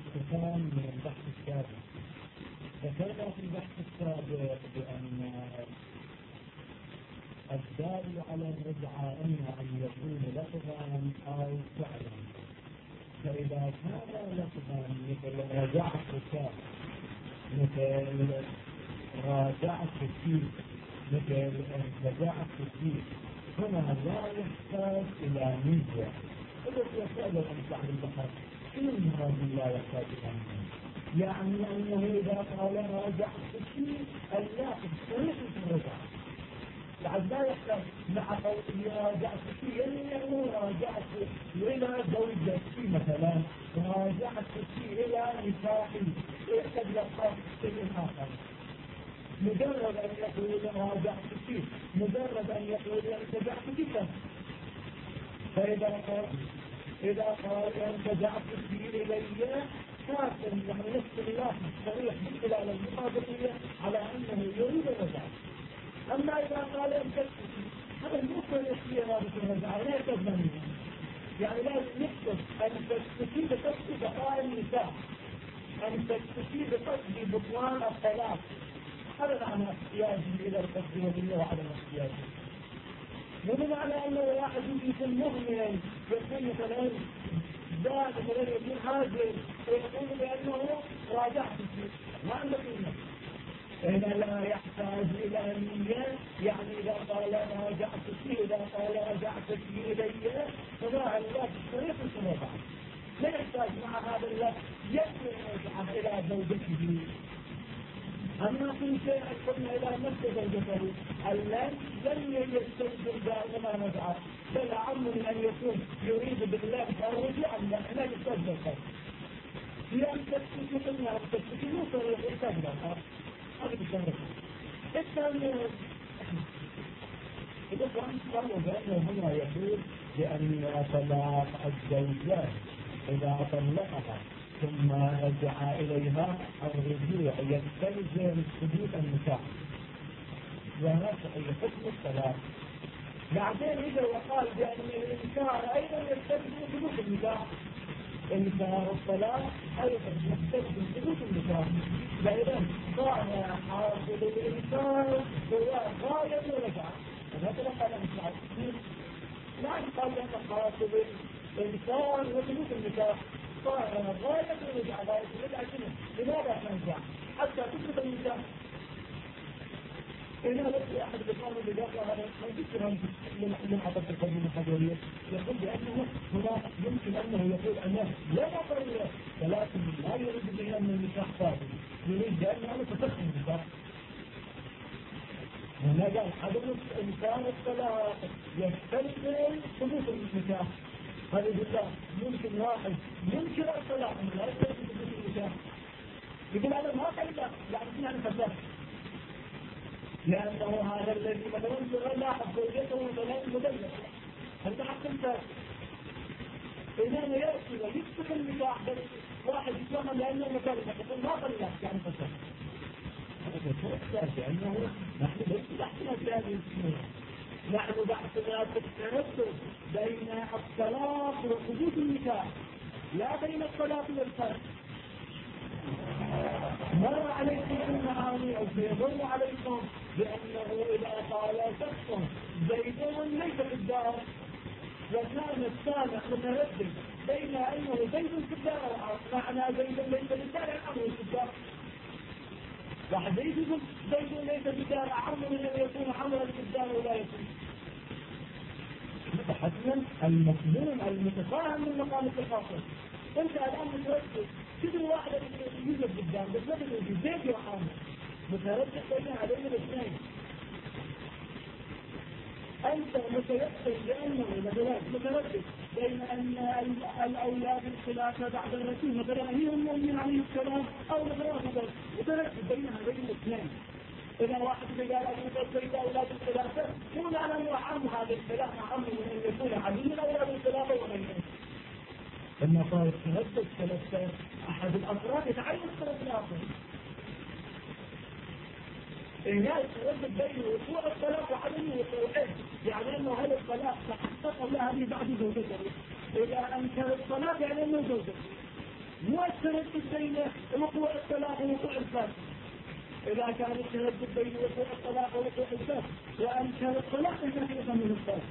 اختتام من البحث السابق. ذكرنا في البحث السابق بأن الدال على الرجعة إما أن يكون لفظا أو فعلا. فإذا كان لفظا مثل رجعت الكتاب، مثل راجعت الكتاب، مثل رجعت الكتاب، هنا لا يحتاج إلى نية. إذا يسأل الإنسان بالبحث شنو المراد لا يحتاج إلى نية؟ يعني أنه إذا قال راجعت الكتاب اللاحظ طريقة الرجعة بعد لا يحتاج مع قوله راجعت فيه يعني راجعت إلى زوجتي مثلا، راجعت فيه إلى نكاحي، يحتاج لقاء شيء آخر. مجرد أن يقول راجعت فيه، مجرد أن يقول ارتجعت فيه. فإذا قال ارتجعت فيه إلي كافٍ يعني نفس الله صريح بالدلالة المطابقية على أنه يريد الرجعة. أما إذا قال امتكتي هذا المفرد في إرادة الرجعة لا يتضمن، يعني لازم نكتب أن تكتفي بقصد بقاء النساء، أن تكتفي بقصد بطلان الطلاق. هذا معنى احتياجه إلى القصد وبالله وعدم احتياجه. ومن معنى أنه واحد يكون مهملا يكون مثلا ذات مثلا يكون هاجر ويقول بأنه راجعت فيه ما عندك إلا هنا لا يحتاج إلى نية. يعني إذا قال راجعت فيه، إذا قال رجعت فيه إلي فما الله بالطريق الرجعة لا يحتاج مع هذا اللفظ يكون رجعة إلى زوجته. أما في شيء قلنا إلى نفس زوجته لن يستجد دائما رجعة، بل عمر أن يكون يريد بالله أو رجعا لا يستجد الخير. لأن تكتشف قلنا أن تكتشف مصر يحتاج لها هذا بالشهر. الثاني إذا كان قالوا بأنه هنا يقول بأن طلاق الزوجات إذا طلقها ثم رجع إليها الرجوع يستلزم ثبوت النكاح ونفع حكم الطلاق. بعدين إذا وقال بأن الإنكار أيضا يستلزم ثبوت النكاح، إنكار الطلاق أيضا يستلزم ثبوت النكاح. فإذا كان حاصل الإنكار هو غاية الرجعة. هذا قال الإنكار لا يقال بأن حاصل الإنكار وثبوت النكاح غاية الرجعة. غاية الرجعة شنو؟ لماذا نرجع؟ حتى تثبت النكاح. هنا ليس أحد الإخوان اللي دافع هذا الذكر من حضرة القانون الحضورية يقول بأنه هنا يمكن أنه يقول أنه لا نقر له، ولكن لا يريد به أن النكاح صادق، يريد بأنه تفخم النكاح. هنا قال عدم إمكان الطلاق يستلزم ثبوت النكاح. هذا بالله ممكن واحد ينكر الطلاق لا يستلزم ثبوت النكاح، يقول هذا ما قال لا يعني يعني فساد، لأنه هذا الذي مثلا لاحظ زوجته مثلا مدلسة هل تحكم فاسد. إنما يأتي ويكتب النكاح بس واحد يتهم لأنه مدلسة يقول ما طلق يعني فساد. هذا فساد لأنه نحن بس بحثنا في هذه السنة، نحن بحثنا في التردد بين الطلاق وثبوت النكاح لا بين الطلاق والفساد. مر عليكم المعاني أو سيمر عليكم بأنه إذا قال شخص زيدون ليس في الدار وكان السامع متردد بين أنه زيد في الدار معنى زيد ليس في الدار عمرو في الدار، واحد يقول زيد ليس في الدار عمرو لم يكون عمرا في الدار ولا يكون. حسنا المفهوم المتفاهم من مقام التخاطب. انت الان متردد كل واحد يوجد قدام بس ما تدري زيد وعامر متردد بين هذين الاثنين. انت متيقن بانه مثلا متردد بين ان الاولاد الخلافه بعد الرسول مثلا هي المؤمن عليه السلام او مثلا متردد بين هذين الاثنين. إذا واحد قال أبو بكر أولاد الخلافة كون على أنه عم هذا الخلافة عم من أن يكون علي أولاد الخلافة وغيره. لما صار التردد ثلاثة أحد الأفراد يتعين الخلافة. إنها التردد بين وقوع الطلاق وعدم وقوعه، يعني أنه هذا الطلاق تحقق لها بعد زوجته. إذا أنكر الطلاق يعني أنه زوجته، مو مو التردد بين وقوع الطلاق ووقوع الفاسد. إذا كان التردد بين وقوع الطلاق ووقوع الفاسد وأمكن الطلاق فكيف من الفاسد؟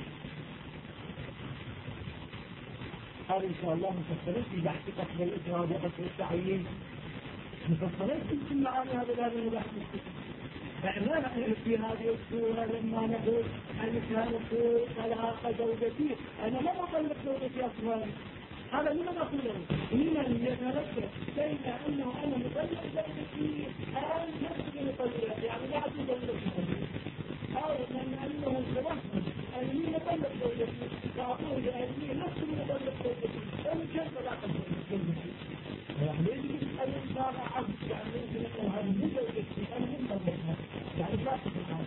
هذا إن شاء الله مفصلين في بحث قصد الإفراد وقصد التعيين، مفصلين في معاني هذا البحث. فإحنا نحن في هذه الصورة لما نقول أن كانت طلاق زوجتي أنا لا أطلق زوجتي أصلا، هذا لمن أقوله؟ لمن يتردد بين أنه أنا مطلق زوجتي أو نفسي مطلق، يعني لا أعطي زوجتي، أو من أنه التوهم أني مطلق زوجتي فأقول أني نفسي مطلق زوجتي، فمن كيف طلاق زوجتي؟ يعني يجب أن يصار عبد، يعني يمكن أنه هذه مو زوجتي أنا من مطلقها، يعني لا تفعل.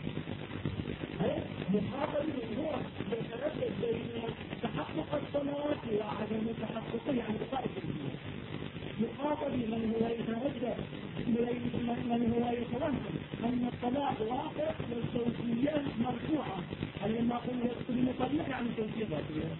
مقابل هو يتردد بين تحقق الصلاة وعدم تحققه، يعني بطائف الدين. مقابل من هو يتردد، من هو يتوهم أن الطلاق واقع والزوجية مرفوعة، لما قلنا المطلق يعني زوجية باطلة.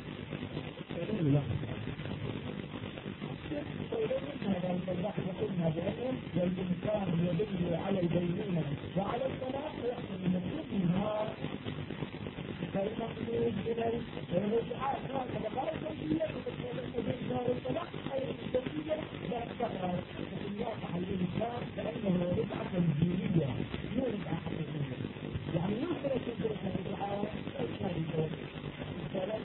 قلنا بأنه والإنسان يدل على البينة وعلى الطلاق ويحصل المطلوب منها، فالمقصود إلى الرجعات هذا بقاء الزوجية وتكون الطلاق أي الزوجية لا تقرر في الواقع الإنسان لأنه رجعة تنزيلية مو رجعة حقيقية، يعني يمكن أن تدرك الرجعات الخارجية مثلا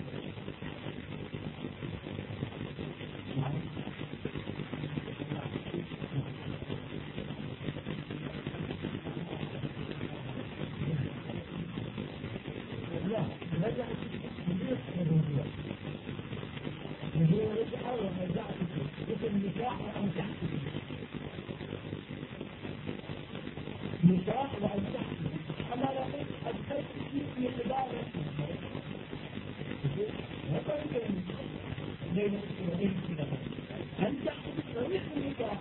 نكاح وأن تحكي أما لقد أدخلت في عبادة بين أن تحكي طريق النكاح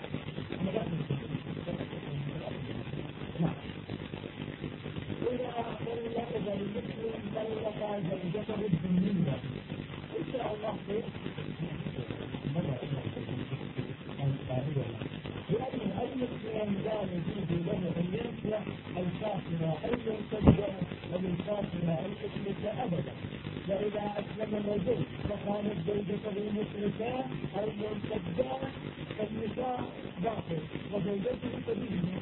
وإذا المسلم طلق زوجته الدنيا إن شاء الله لأن المسلم لا يجوز له أن ينسى الفاصلة أو ينسجع وبالفاصلة أو يشرك أبدا، وإذا أسلم الرجل فكانت زوجته مشركة أو منسجة فالنساء باطل وزوجته سبيل.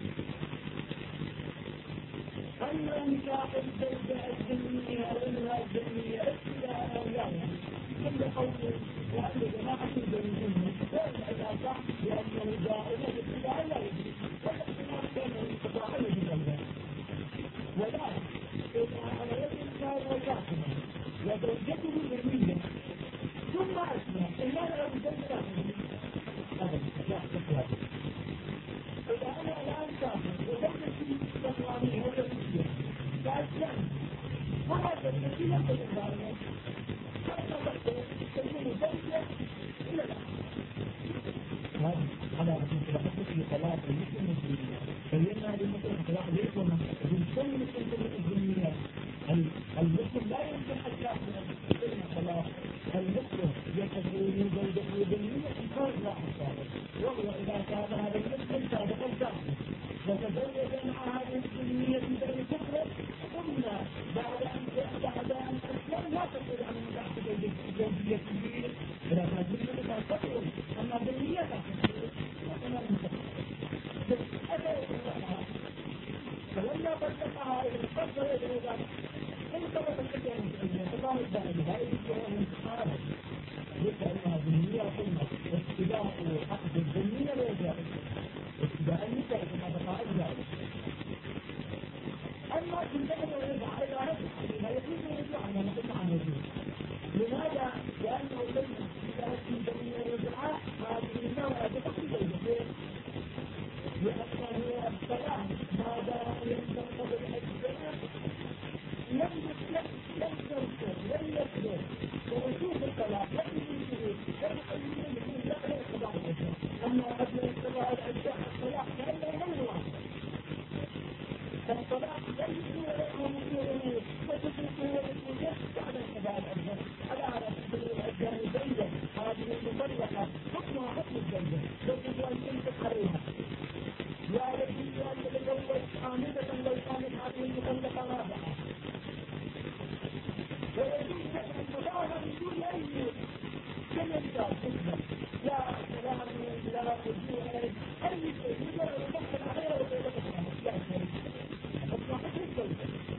أما نكاح الزوجة الدنيا أو المرأة الدنيا ابتداء أو لا كل قول وأهل جماعة الدنيا وإذا صح لأنه دائما ابتداء لا يجوز والاختلاف كان يتفاعل بذلك، ولا إذا على يد الإنسان وكافنا وزوجته الدنيا ثم أسلم إلا لو زوجته هذا لا تفعل. إذا أنا الآن كافر وزوجتي تقواني وزوجتي فأسلم وهذا الذي يقول الظالم تكون زوجة إلى الآن هذا أصلا في طلاق المسلم الدنيا بينا للمسلم طلاق ليس ومسلم المسلم الدنيا المسلم لا يمكن أن يأخذ طلاق المسلم يتزوج زوجته الدنيا إنكار لا حصاله، وهو إذا كان هذا المسلم سابقا كافر وتزوج مع هذه الدنيا بدون كفر قلنا بعد أن أسلم لا تقول عن تحت زوجية كبيرة إذا كانت مسلمة لا تقول أما الدنيا لا تقول وكما فلما طلقها إلى الفرد ويدعو ذلك انتبه الحجة المسلمية فقام الدائمة هذه الجهة الانتحارة ذكر أنها دنيا وقلنا اتباع حق الدنيا لا يجائز اتباع النساء كما بقاء الجائز. أما تنتهي ويرجع إلى هذا لا يجوز يرجع عنه نقل عنه يجوز. لماذا؟ لأنه لما كانت من دنيا الرجعة هذه النوع بقصد الجهة لأنه السلام ما دام ينتقض الأجزاء لم يكبر ورسوخ الطلاق لم ينتهي لم لا ينقضى الأجزاء، أما قبل انقضاء الأجزاء الطلاق كأنه غير واحد فالطلاق لم يكون له مكروه وتتركه ورسوله بعد انقضاء الأجزاء على سبيل الأجزاء البيضة هذه المطلقة حكم بدون أي كلمة لا كلام لا رجوع أي شيء مجرد يدخل عليها ويدخل لا شيء بس ما حد يدخل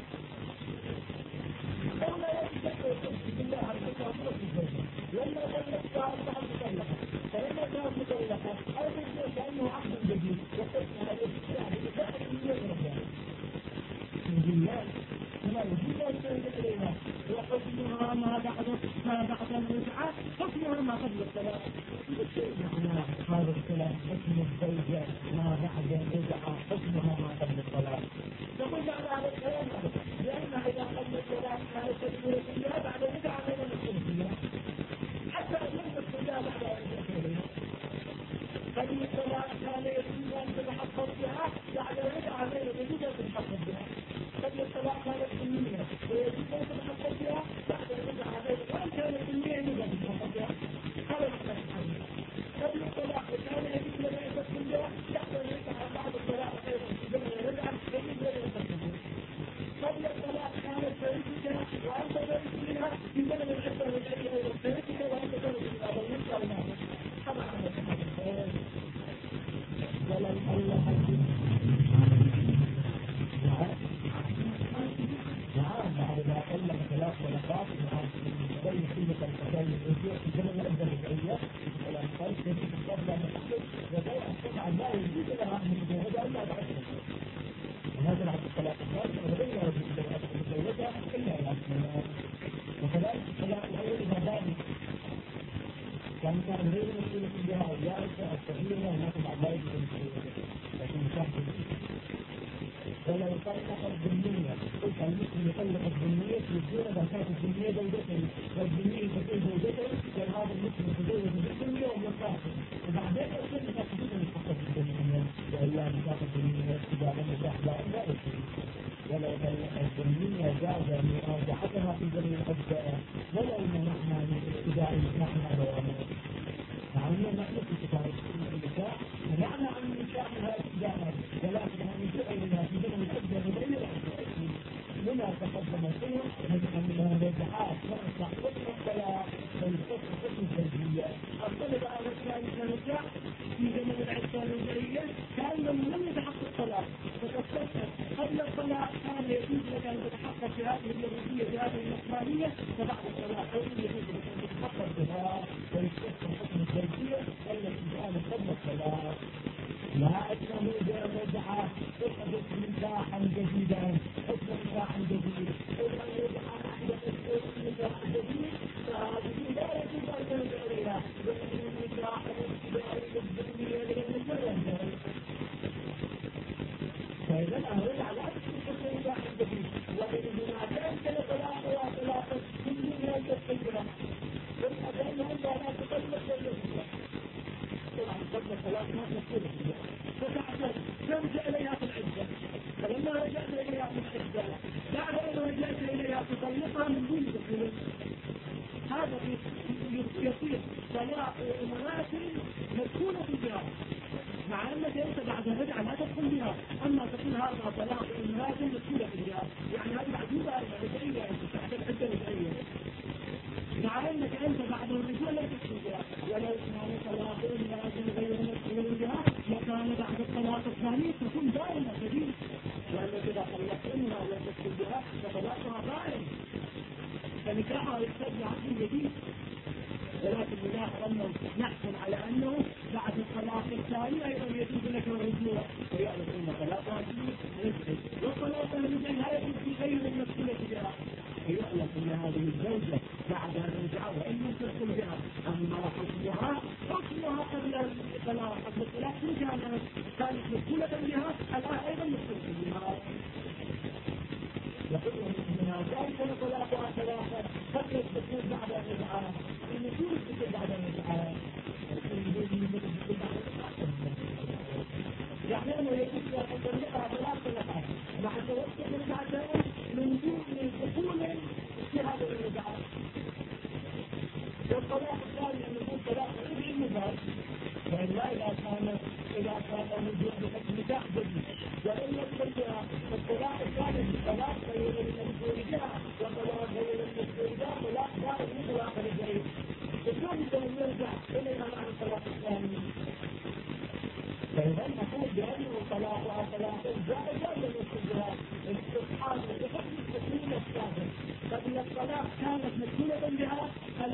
ولا يتذكر بالله على الحكاية لما ذلك بعد مطلقة فلما كانت مطلقة أو يقول كأنه عقد جديد وقسم على الإسلام بفعل من بالله لا يجب أن تنزل إليها وحكمها ما بعد الرجعة حكمها ما قبل الصلاة معنى هذا الكلام حكم الزوجة ما بعد الرجعة حكمها ما قبل الصلاة نقول على هذا الكلام لأنها إذا قبل الصلاة كانت تدخل فيها بعد الرجعة غير تدخل فيها حتى أن لم تدخل فيها بعد الرجعة قبل الصلاة كان يجب أن تتحقق بها بعد الرجعة غير يجب أن تتحقق بها قبل الصلاة كانت سنية ويجب أن تتحقق بها بعد الرجعة غير وإن كانت سنية يجب أن تتحقق بها هذا معنى قبل الصلاة كان يجب أن يتحقق بها بعد الرجعة بعد الصلاة غير يجب أن الرجعة يجب أن يتحقق بها قبل الصلاة كانت شريكتها وأنت شريك منها في زمن العشرة والعشرة شريكتها وأنت شريك منها والنساء والناس طبعا ولا الله بعد ما أطلق ثلاث طلقات بين قيمة الفتاة الرجوع في زمن الأبدة الرجعية والأنفال كيف قبل أن تحدث وضوء السبع لا يجوز لها أن يتزوجها إلا بعد وهذا العبد الطلاق الثالث وغير يجوز لها أن يتزوجها إلا بعد وكذلك الطلاق الأول إذا بان كان غير مسؤولة بها الجائزة الصغيرة ونحن بعد لا يجوز لكن مشاهد ولا يطلق الذمية قلت المسلم يطلق الذمية يجوز إذا كانت الذمية زوجته والذمية تكون زوجته كان هذا المسلم يتزوج بالذمية ومصاحب وبعدين يصير تحديدا يتحقق بالذمية وإلا نكاح الذمية إذا لم يصح لا يصير ولا يطلق الذمية جاز مراجعتها في زمن الأبداء ولا يمنعنا من ابتداء نحن دوامه مع أن نحن في كتاب النكاح ومعنى أن نكاحها ابتداء ولكن أن يجعلنا في زمن الأبداء غير الأبداء لما تقدم فيه من الرجعات ونصح حكم الطلاق والحكم حكم الزوجية الطلب على النكاح في زمن العشرة الرجعية كان لم يتحقق الطلاق فتستشهد قبل الطلاق كان يجوز لك أن تتحقق في هذه الزوجية في هذه النصرانية فبعد الطلاق يجوز لك أن تتحقق بها ويستشهد حكم الزوجية التي كانت قبل الطلاق لكنه بالرجعة تحدث نكاحا جديدا حكم نكاحا جديد ومن يرجع أحدث نكاح جديد فهذه لا يجوز أن ترجع إليها لأن النكاح الابتدائي للذرية للمجرد فإذا الرجعة لا تكون حكم نكاحا جديد وإذا كان طلاق وطلاق كل ما يستقبلها والأذان لا تطلق ولا طبعا قبل الطلاق ما تقول فتعتد ترجع إليها في العدة فلما رجعت إليها في العدة بعد أن رجعت إليها تطلقها من دون دخول هذا يصير طلاق مراسل مدخولة بها مع أنك أنت بعد الرجعة لا تدخل بها أما تقول هذا طلاق مراسل مدخولة بها يعني هذه معجوبة رجعية أنت تحت العدة رجعية مع أنك أنت بعد الرجوع لا تدخل بها ولو كان طلاق مراسل غير مدخول بها لكان بعد الطلاق الثاني تكون دائما جديد لأنك إذا طلقت منها ولا تدخل بها فطلاقها دائم فنكاحها يحتاج لعقد جديد ولكن نلاحظ أنه نحكم على أنه بعد الطلاق الثاني أيضا يجوز لك الرجوع ويعرف أن طلاقها جديد والطلاق الرجعي لا يجوز في غير المسؤولة بها فيعلم أن هذه الزوجة بعد الرجعة وإن لم تدخل بها أما حكمها قبل الطلاق قبل الطلاق كانت مسؤولة بها الآن أيضا مسؤولة بها يقول من ذلك طلاقها ثلاثة قبل الدخول بعد الرجعة المسؤول الدخول بعد الرجعة يعني أنه يجب أن تطلقها ثلاثة مع توسط الرجعتين من دون دخول في هذه الرجعة والطلاق الثاني أن يكون طلاق رجعي مباشر وإلا إذا كان الرجوع بحكم نكاح جديد وإن يدخل بها فالطلاق الثاني طلاق غير المذكور بها وطلاق غير المذكور بها طلاق لا يطلق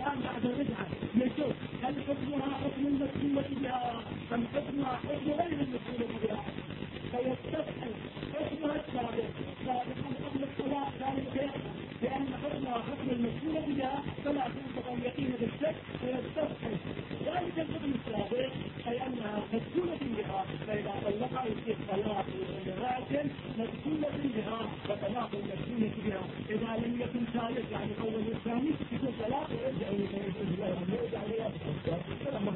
الآن بعد رجعة يشوف هل حكمها حكم المسؤولة بها أم حكمها حكم غير المسؤولة بها، فيستفحل حكمها السابق سابقا قبل الصلاة ذلك لأن حكمها حكم المسؤولة بها فلا تنطق اليقين بالشك، فيستفحل ذلك الحكم السابق أي أنها مسؤولة بها، فإذا طلقها يصير طلاق لكن مسؤولة بها وطلاق المسؤولة بها. إذا لم يكن ثالث يعني أول والثاني يكون طلاق ويرجع يجوز له أن يرجع ليأخذ فلما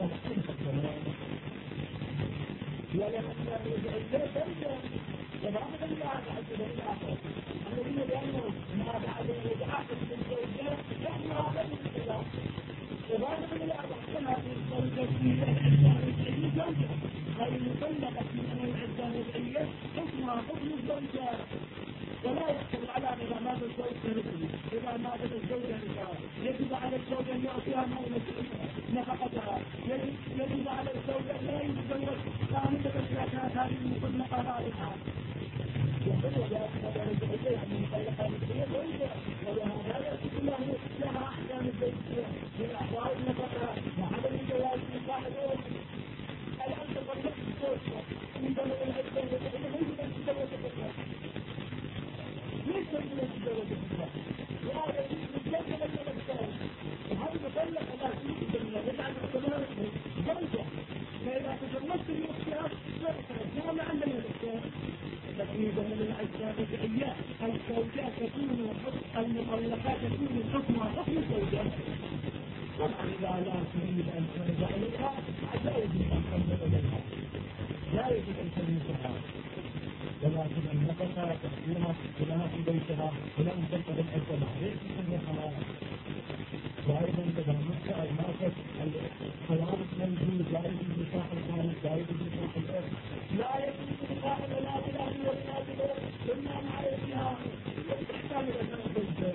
ولما يرجع إليه فبعض الناس عجبوا الآخر الذين لأنه ما بعد الرجعة من الزوجات يحمل هذا الانتظار وبعض الناس أحسنها في الزوجة في الإعدام الشيء زوجة هذه المطلقة من الإعدام الشيء حكمها حكم الزوجات ولا يحصل على إذا مات الزوج كرسل. إذا ماتت الزوجة نساء يجب على الزوج أن يعطيها نفقتها، يجب على الزوج أن لا يتزوج خامسة إذا كانت هذه المطلقة رابحة. يقول هذا الزوجية يعني المطلقة نسية زوجة وهذا كله لها أحكام الزوجية من أحوال النفقة وعدم الجواز من صاحبه. الآن تطلق الزوجة من دون العدة يجب أن تتزوج الزوجة ليس من الزوج الزوج وهذا يجب أن يتزوج وهذا مطلق لا يوجد من يجعل الزوج زوجة فإذا تزوجت الأختيار ما عندنا الأختيار تقريب من الأجزاء الرجعية الزوجات تكون المطلقات تكون حكمها حكم الزوجة طبعا إذا لا تريد أن ترجع إليها لا يجب أن تنظر إليها لا يجب أن تنظر ولكن النفقة تحكيمها لها في بيتها ولم تنقض العزة معرفة من حلال. وأيضا إذا مات أو ماتت الخوارج موجود لا يجوز نكاح الخارج لا يجوز نكاح الأرض لا يجوز نكاح ولا بلاد ولا بلاد إلا مع الإسلام تحتاج إلى سنة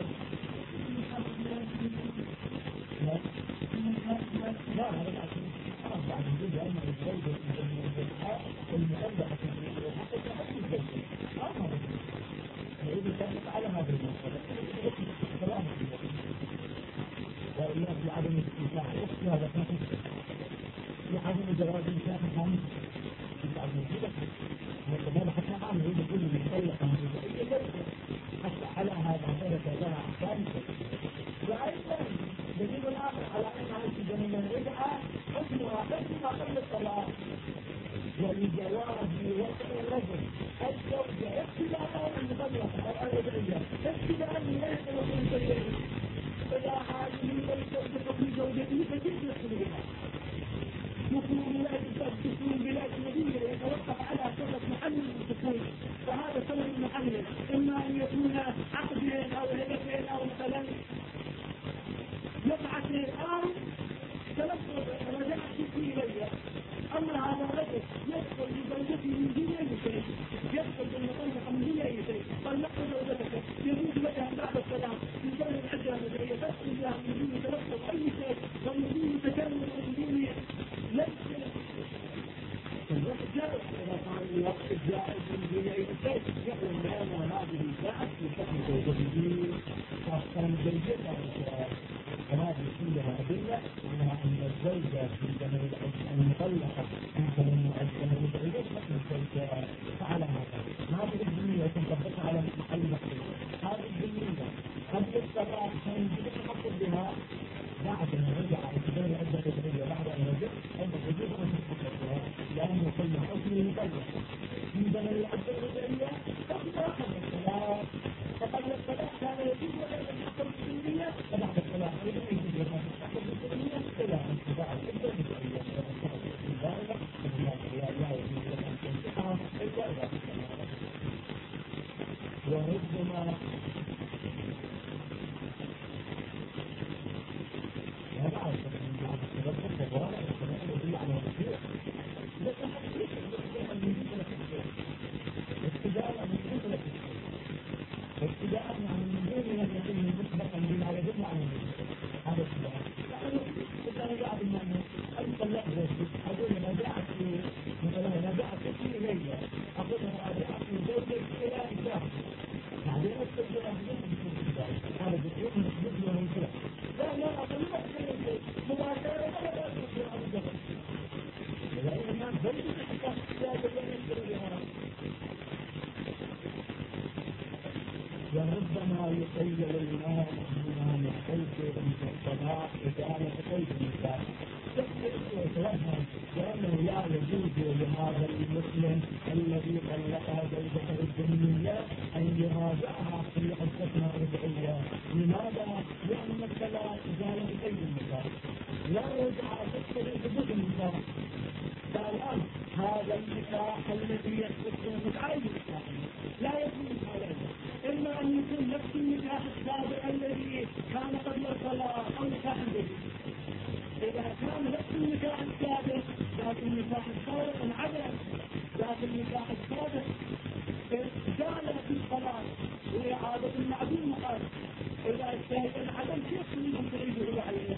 لا بعد وجود أن الزوجة المؤلفة يريد التأكيد على هذا المسألة وإياك بعدم الاستمتاع في هذا الحكم بعدم جواز النكاح الخامس في بعض الوجود هذا حتى الآن يريد كل مطلق حتى على هذا ثبت لها أحكام وأيضا يجب الأمر على أن عيش من الرجعة حكمها حكمها قبل الطلاق ولجواز وقع الرجل الزوجة ابتداء المطلقة أو الرجعية ابتداء من ليس ومن سيئة فلا هذه الزوجة في زوجته فكيف يحصل بها دخول بلاد المدينة يتوقف على سبب محل الدخول فهذا سبب محل إما أن يكون عقدين أو هدفين أو مثلا يقعتين أو تلفظ رجعت إليه. أما هذا الرجل يدخل بزوجته من دون أي شيء يدخل بالمطلقة من دون أي شيء طلقت زوجتك يجوز لك بعد السلام من دون العدة المدنية تدخل بها من دون تلفظ أي شيء ومن دون تكلم ومن دون لبس الوقت جائز إذا كان الوقت جائز من دون أي شيء يقول لنا هذه جائز في شكل زوجته فكان زوجتها هذه كلها أدلة على أن الزوجة في زمن المطلقة في زمن المتعدد مثل الزوجة فعلى هذه الدنيا تنطبق على محل مقصود هذه الدنيا قبل الصلاة كان يجب الحق بها بعد أن رجع إلى عدة الدنيا بعد أن رجع أن يجب أن تحقق بها لأنه كل حكم المطلق في زمن العدة الدنيا قبل الصلاة فقبل الصلاة كان يجب أن يحقق الدنيا فبعد الصلاة أيضا يجب أن يحقق الدنيا إلى أن تباع الدنيا الدنيا وربما ابتداء من دون ان يكون مسبقا بما يدل على هذا الابتداء اذا رجعت المعنى الطلاق اقول انا رجعت مثلا رجعت الي اقول انا رجعت من زوجي الى نكاح بعدين استبدل هذا بيكون مسبوق ومنكر لا اقول لك الصلاة إزالة قيد النكاح. يتوهم لأنه لا يجوز لهذا المسلم الذي طلقها زوجته الذمية أن يراجعها في عدتها رجعية. لماذا؟ لأن الصلاة إزالة قيد النكاح، لا يرجع تدخل حدود النكاح. فالآن هذا النكاح الذي يثبت متعين لا يكون عليه، إما أن يكون نفس النكاح السابق الذي كان قبل الطلاق أو نكاح جديد. إذا كان نفس النكاح السابق لكن النكاح السابق انعدم، لكن النكاح السابق زال في الطلاق وإعادة المعدوم مقال. إذا الشيء انعدم كيف منهم تعيده عليه؟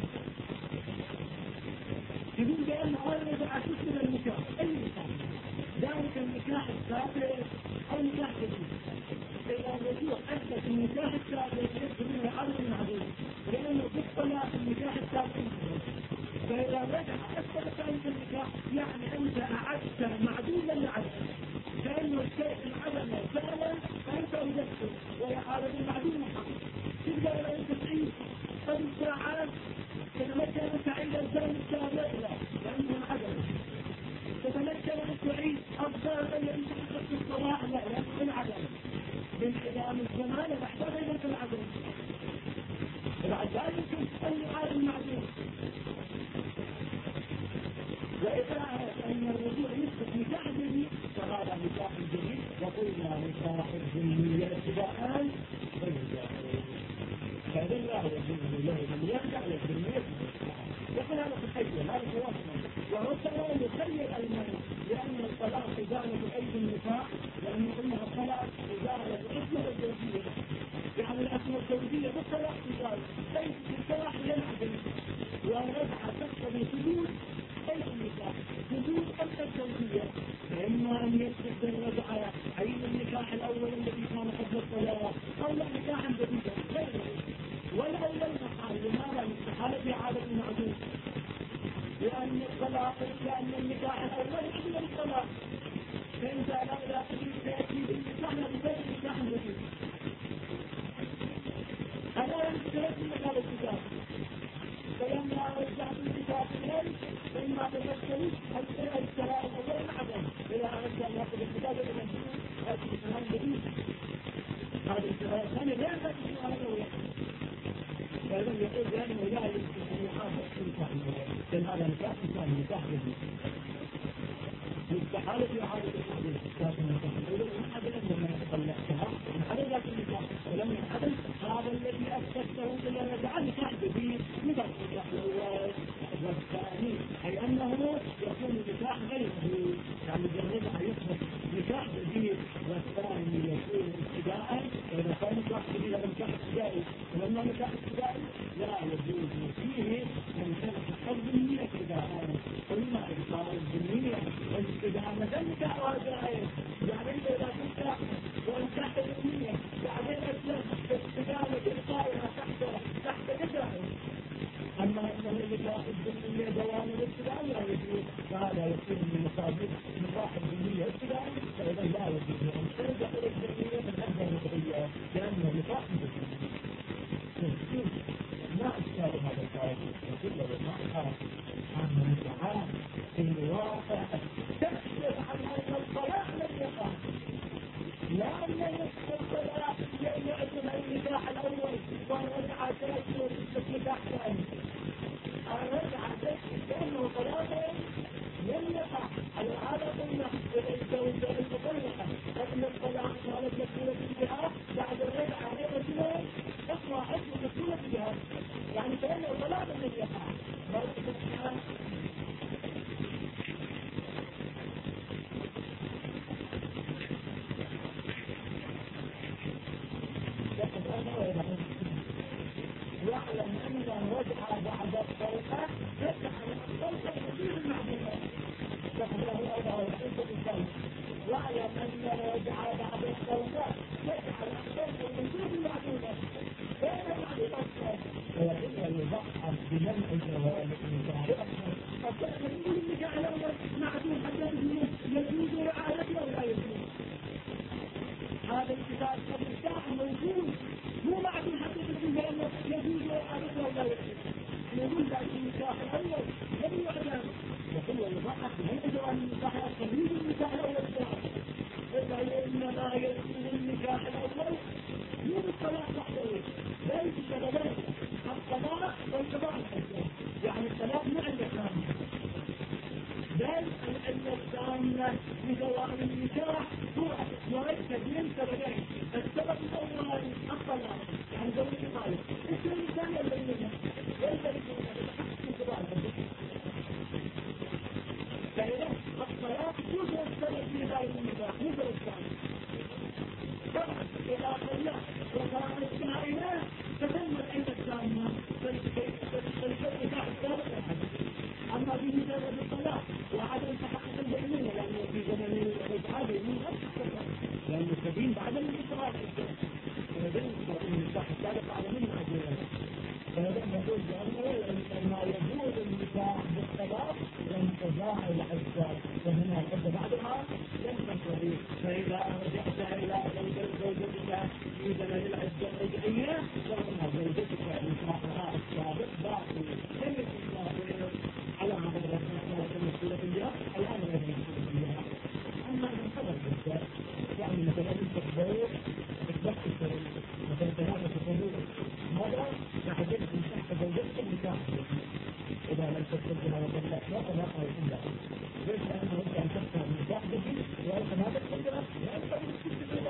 يقول بأن هذا يدعى تسلم النكاح، أي نكاح، ذلك النكاح السابق أو نكاح جديد. إذا الرجوع أثبت النكاح السابق يكتب منه عدم المعدوم، لأنه في الطلاق النكاح السابق. فإذا رجع أثبت ذلك النكاح يعني أنت أعدت معدوما لعدم، كأنه الشيء انعدم زال فأنت أوجدته وإعادة المعدوم محق. تقدر أنت تعيد 5 ساعات تتمكن أن تعيد الزمن السابق؟ لا، لأنه انعدم. تتمكن أن تعيد أفضل الذي تحقق في الصلاة؟ لا، لأنه انعدم. بانعدام الزمان تحتاج إلى العدم، بعد ذلك أن يعاد المعدوم. وإذا أن الرجوع يثبت نكاح جديد فهذا نكاح جديد، وقلنا نكاح الذمية ابتداء فإذا لا يجوز له أن يرجع للذمية. يقول هذا تخيل، هذا توصل وربما يخيل المرء لأن الطلاق إزالة أيدي النكاح، لأن قلنا الطلاق إزالة الأسمة الزوجية، يعني الأسمة الزوجية بالطلاق إزالة أي النكاح ينعدم ورجع تقتضي حدود أي النكاح، حدود أمة الزوجية. فإما أن يثبت الرجعة عين النكاح الأول الذي كان قبل الطلاق أو لا نكاحا جديدا والأول المحال. لماذا؟ الاستحالة إعادة المعدوم، لأن الطلاق لأن النكاح الأول قبل الطلاق، فإنت لا تأتي بالنكاح بغير نكاح جديد. أنا يمكن مثال الكتاب، فلما رجعت الكتاب إليه فإما تذكروا الشرائع الأول العدم إلى أن أرجع يأخذ الكتاب إلى الجديد هذه الشرائع الجديد. هذه الشرائع الثانية لا يمكن الشرائع الأولى. فإذا يقول بأنه لا يمكن أن يحافظ في النكاح الأول، لأن هذا نكاح ثاني نكاح جديد. استحالة إعادة الحدود، لكن النكاح الأول انعدم لما يتطلقها انعدم، لكن النكاح ولم ينعدم. هذا الذي أثبته إلى رجعة نكاح جديد مثل النكاح الأول والثاني، أي أنه يكون نكاح غير جديد، يعني الرجعة يثبت نكاح جديد والثاني يكون ابتداء. وإذا كان نكاح جديد هذا نكاح ابتدائي، ولما نكاح ابتدائي لا يجوز فيه من شرط الذمية ابتداء. قلنا إبطال الذمية والابتداء مثل نكاح واجعين، يعني أنت إذا كنت ونكاح الذمية بعدين أسلم ابتداء لإبطالها تحت نكاح. أما أنه نكاح الذمية دوام الابتداء لا يجوز، فهذا يكون من مصادر نكاح الذمية ابتداء. فإذا لا يجوز أن ترجع إلى الذمية من أجل الرجعية لأنه نكاح الذمية. ما أشكال هذا الكلام كله بالمعنى أن الدعاء في الواقع تكشف عن أن الطلاق لم يقع، لا أن الطلاق يعتبر النكاح الأول والرجعة تكشف النكاح الثاني. الرجعة تكشف بأنه طلاق لم يقع. على هذا قلنا الزوجة المطلقة قبل الطلاق كانت مسؤولة بها، بعد الرجعة غير مسؤولة تقوى حكم مسؤولة بها، يعني فإنه طلاق لم يقع. واعلم أن الرجعة بعد الطلقة تجعل الطلقة تزيد المعدومات. واعلم أن الرجعة بعد الطلقة تجعل الطلقة تزيد المعدومات. بين المعدومات ويجب يضحى بمنع الجوال فكان يقول النكاح الأول معدوم حتى يجوز رعايته أو لا يجوز. هذا الكتاب قبل الساعة موجود، مو معدوم حتى يجوز رعايته أو الطلاق مع الإقامة، بل العلة الثانية بدوام النكاح هو مركب من سببين. السبب الأول الطلاق، يعني زوج الطالب، السبب الثاني البينة، فإذا الطلاق هو السبب في ذلك النكاح، هو الثاني. إذا طلق وكانت كائنة فتم العلة الثانية فالنكاح السابق الحديث. أما في مجرد الطلاق وعدم تحقق البينة لأنه في زمن الإبعاد من أكثر لأنه السبيل بعدم الإقرار فنبين النكاح السابق على من أجله. فنبين نقول بأنه ما يجوز النكاح بالطلاق لانقضاء العدة وهنا قد بعدها لم تنقضي. فإذا رجعت إلى زوجتك في زمن العدة الرجعية فإن زوجتك نكاحها السابق باقي لم يكن باقي على هذا الرسالة المسؤولة فيها الآن لا يمكن فيها. أما من قبل العدة يعني مثلا التطبيق مثلا 3 شهور هذا يحدث من تحت زوجتك النكاح إذا لم تكن بها وطلقت لا طلاق إلا ليس لأنه أنت أن تفتح النكاح به وأنت ما تدخل بها لا تدخل بها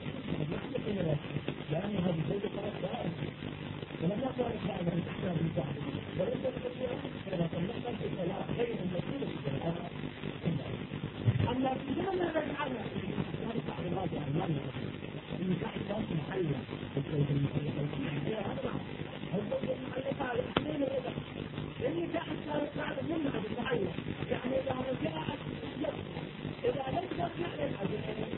لأن هذه زوجة طلاق دائم ولم يكن الإسلام أن تحتاج النكاح وليس تستطيع إذا طلقت بطلاق غير المسؤول بها. أما في زمن الرجعة هذا بعض الراجع النكاح الثاني محلة الزوجة المحلة الزوجة المحلة الاثنين الرجع النكاح الثالث بعد منها بالمحلة يعني إذا رجعت إذا لم ترجع للأجل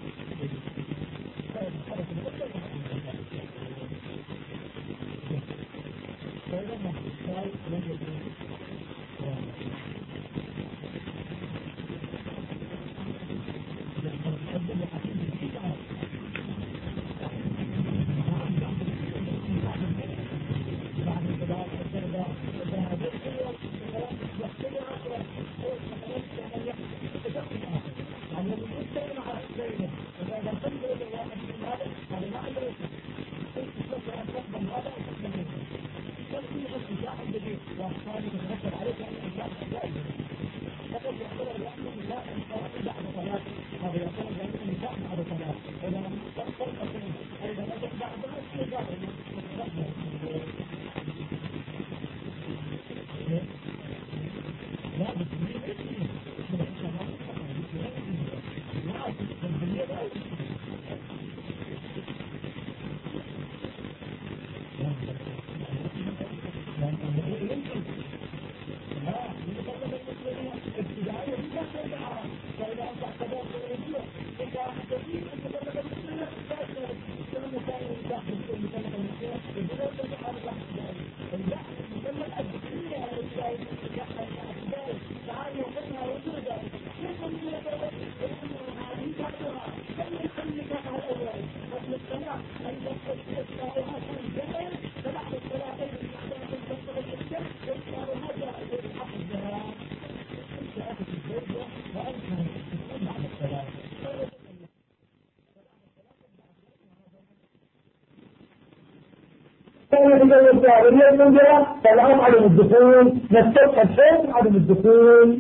فالآن عدم الدخول نستبقى الشيء عدم الدخول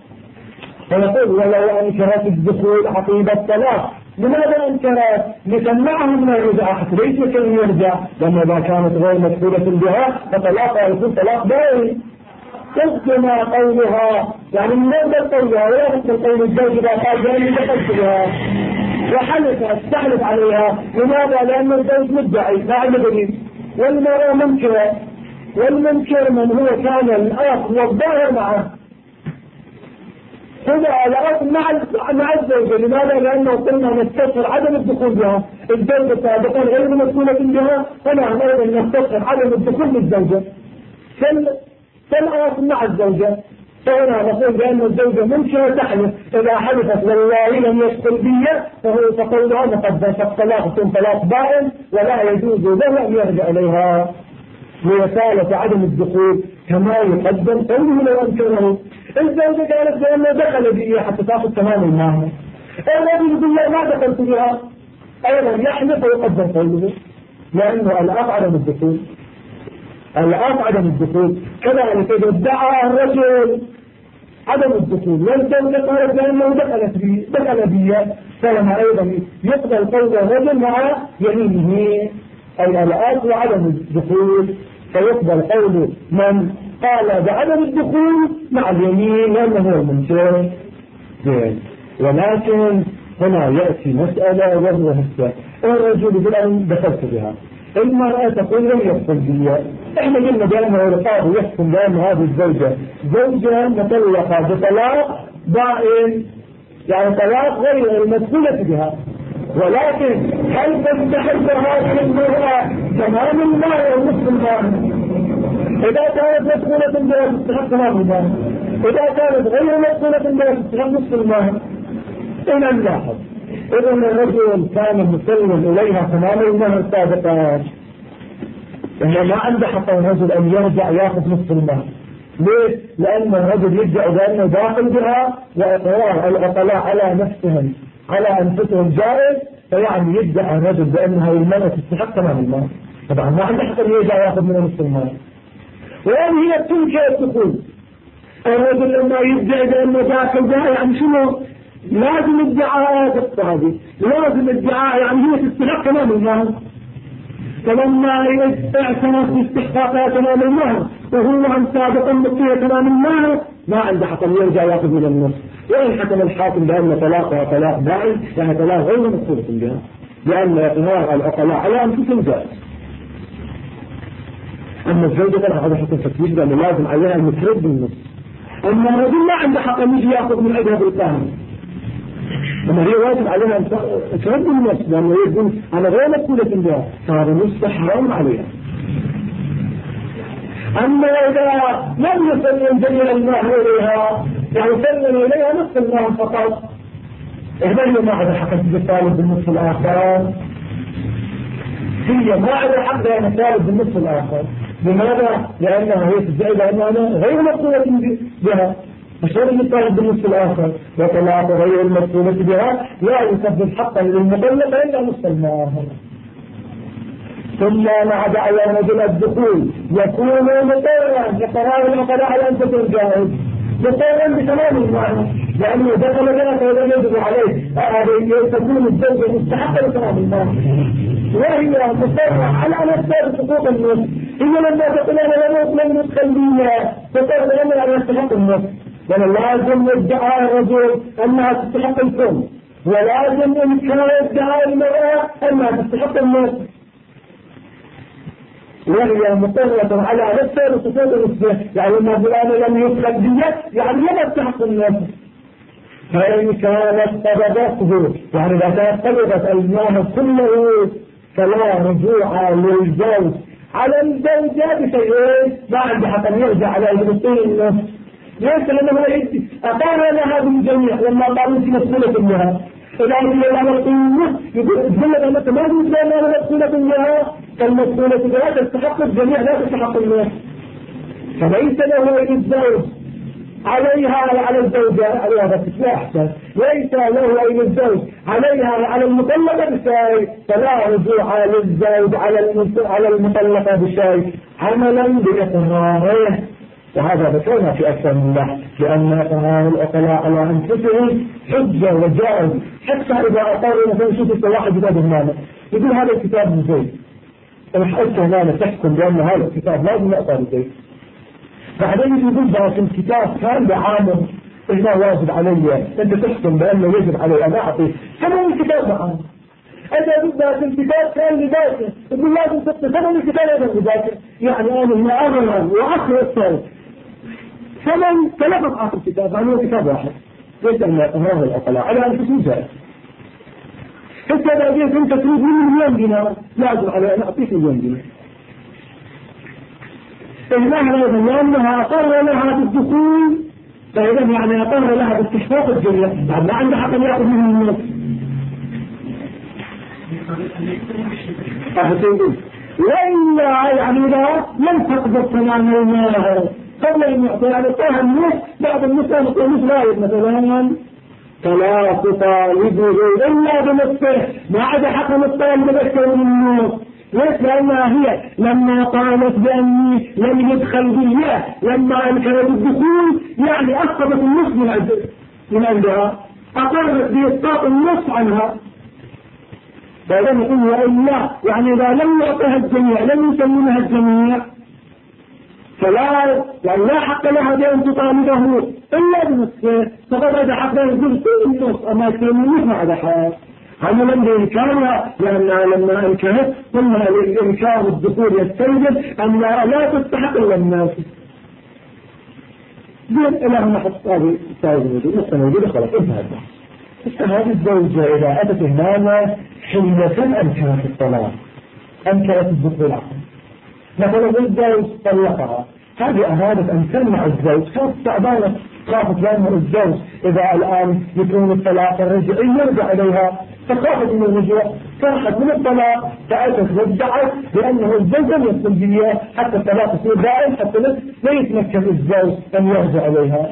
فيقول ولو أنكرت الدخول عقيب الطلاق. لماذا أنكرت؟ لتمنعه من الرجعة ليس كي يرجع لما إذا كانت غير مدخولة بها فطلاقها يكون طلاق باين. تسمى قولها يعني من نقدر قولها ولا تقول قول الزوج إذا قال جاني دخلت بها وحلفت تحلف عليها. لماذا؟ لأن الزوج مدعي ما عنده دليل والمرأة منكرة والمنكر من هو كان الأصل والظاهر معه هذا الأصل مع الزوجة. لماذا؟ لأنه قلنا نستصغر عدم الدخول بها الزوجة سابقا غير مسؤولة بها فنحن أيضا نستصغر عدم الدخول بالزوجة فالأصل مع الزوجة. فهنا نقول بأن الزوجة منكرة تحلف إذا حلفت والله لم يدخل بي فقولها مقدس الطلاق يكون طلاق بائن ولا يجوز له أن يرجع إليها لوسالة عدم الدخول كما يقدم قوله لو أنكره. الزوجة قالت بأنه دخل بي حتى تأخذ تمام المعنى الذي بي ما دخلت بها أيضا يحلف ويقدم قوله لأنه الأصل عدم الدخول. الآن عدم الدخول. كذلك إذا ادعى الرجل عدم الدخول والزوجة قالت لأنه دخل بي، فلما أيضا يقبل قول الرجل مع يمينه، أي الآن وعدم الدخول، فيقبل قول من قال بعدم الدخول مع اليمين لأنه هو المنكر. ولكن هنا يأتي مسألة وهو هسه الرجل يقول أنا دخلت بها، المرأة تقول لم يدخل بي. احنا قلنا بأنه القاضي يحكم بأن هذه الزوجة زوجة مطلقة بطلاق بائن، يعني طلاق غير المدخولة بها، ولكن هل تستحق هذه المرأة تمام المال أو نصف المال؟ إذا كانت مدخولة بها تستحق تمام المال، إذا كانت غير مدخولة بها تستحق نصف المال. إلى نلاحظ إذا الرجل كان مسلم إليها تمام المال سابقا، إنه ما عنده حق الرجل أن يرجع يأخذ نصف المال. ليه؟ لأن الرجل يدعي بأنه داخل بها وإقرار العقلاء على أنفسهم جائز، فيعني يدعي الرجل بأنها المرأة تستحق تمام المال، طبعا ما عنده حق أن يرجع يأخذ منها نصف المال. وهذه هي تنكر الدخول. الرجل لما يدعي بأنه داخل بها يعني شنو؟ لازم ادعاء هذه، لازم ادعاء يعني هي تستحق تمام المال. فلما اعترف باستحقاقها تمام المال وهو عن سابقا مطيع تمام المال، ما عنده حق يرجع ياخذ من النص. وإن حكم الحاكم بأن طلاقها طلاق بائن يعني طلاق غير مقصود بها، لأن إقرار العقلاء على أنفسهم جائز. أما الزوجة طبعا هذا حكم تكليف لأنه لازم عليها أن ترد بالنص. أما الرجل ما عنده حق أن يجي ياخذ من عندها بالكامل، أما هي واجب عليها أن ترد بالنص، لأنه يقول أنا غير مقصودة بها، فهذا نص حرام عليها. أما إذا لم يسلم جميع المال إليها، يعني سلم إليها نصف المال فقط، إذا هي ما عندها حق تطالب بالنصف الآخر، هي ما عندها حق أن تطالب بالنصف الآخر. لماذا؟ لأنها هي تدعي بأنها غير مقصودة بها، فشرط يطالب بالنصف الآخر، وطلاق غير المقصودة بها لا يسبب حقا للمطلقة إلا نصف المال. ثم مع دعوى رجل الدخول يكون مطيرا لقرار العقلاء على أن تكون جائز، مطيرا بتمام المعنى، لأنه دخل لها فإذا يجب عليه تكون الزوجة مستحقة لتمام المعنى، وهي مطيرة على نفسها بحقوق النصف. هي لما تقول أنا لم ندخل بيها تقول لنا أن يستحق النصف، لأن لازم يدعى الرجل أنها تستحق الكل، ولازم إن كان يدعى المرأة أنها تستحق النصف، وهي مطلقة على نفسها بسقوط النصف. يعني ما فلان لم يدخل بيها يعني لم تستحق النصف. فإن كانت قبضته يعني إذا كانت قبضت المال كله فلا رجوع للزوج على الزوجة بشيئين، ما عنده حق أن يرجع على يبطل النصف. ليس لأنه أقام لها بالجميع لما قالوا في مسؤولة منها، فلكن لما القيمة يقول الجملة أنك ما تقول لأنها مسؤولة منها، فالمسؤولة لا تستحق الجميع لا تستحق النصف. فليس له أي الزوج عليها على الزوجة عليها بس لا أحسن، ليس له أي الزوج عليها على المطلقة بشيء، فلا رجوع للزوج على المطلقة بشيء عملا بإقراره. وهذا ذكرنا في أكثر من بحث، لأن إقرار العقلاء على أنفسهم حجة وجائز، حتى إذا أقروا مثلا شوف واحد كتاب هنا يقول هذا الكتاب من زيد، الحجة هنا تحكم بأن هذا الكتاب لازم يقرأ زيد، بعدين يقول ذاك الكتاب كان بعامل إذا واجب علي، أنت تحكم بأنه يجب علي أن أعطي ثمن الكتاب معامل. أنا ذاك الكتاب كان لذاته يقول لازم تحطي ثمن الكتاب أيضا لذاته، يعني أنا ما أغنى وأخر الثالث ثمن ثلاثة أعطي الكتاب، يعني هو كتاب واحد. ليس أن إقرار العقلاء على أنفسهم جائز. حتى إذا جئت أنت تريد مليون دينار لازم علي أن أعطيك مليون دينار. إذنها لأنها أقر لها بالدخول، فإذا يعني أقر لها باستحقاق الجرية، يعني ما عنده حق يأخذ منه النص. وإلا يعني إذا لم تقدر تمام المال قبل أن يعطي يعني طه النص، بعض النساء يقول مثل آية مثلا فلا تطالبه إلا بنصفه، ما عدا حق نصفه بأكثر من النص، ليش؟ لأنها هي لما قالت بأني لم يدخل بي لما أنكرت الدخول يعني أسقطت النص من عندها، أقرت بإسقاط النص عنها. فلم يقول وإلا يعني إذا لم يعطيها الجميع لم يسلمها الجميع فلا يعني لا حق لها بأن تطالبه إلا بنصفه، فقد رجع حقها الجزء النص أما يسلمه مع ذحاب عملا بإمكانها، لأنها لما أنكرت قلنا لإنكار الدخول يستلزم أنها لا تستحق إلا الناس. زين إلى أن نحط هذه السائل الوجود نصف موجودة خلاص انتهت. هذه الزوجة إذا أتت هنا حيلة أنكرت الطلاق أنكرت الدخول عقل مثلا الزوج طلقها، هذه أرادت أن تمنع الزوج، كانت تعبانة خافت لأنه الزوج إذا الآن يكون الطلاق الرجعي يرجع إليها فخافت من الرجوع، فرحت من الطلاق فأتت وادعت بأنه الزوج لم يدخل بها حتى الطلاق يصير دائم حتى لا يتمكن الزوج أن يرجع إليها.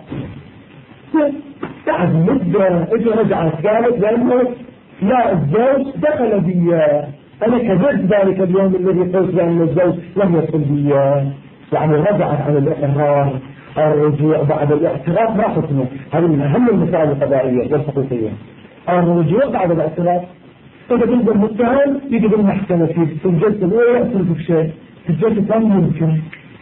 بعد مدة إذا رجعت قالت لأنه لا الزوج دخل بي، أنا كذبت ذلك اليوم الذي قلت بأن الزوج لم يدخل بي، يعني رجعت عن الإقرار. الرجوع بعد الاعتراف ما حكمه، هذه من أهم المسائل القضائية والحقوقية. الرجوع بعد الاعتراف إذا كنت المتهم يجب المحكمة في الجلسة الأولى يأتي في شيء، في الجلسة الثانية يمكن،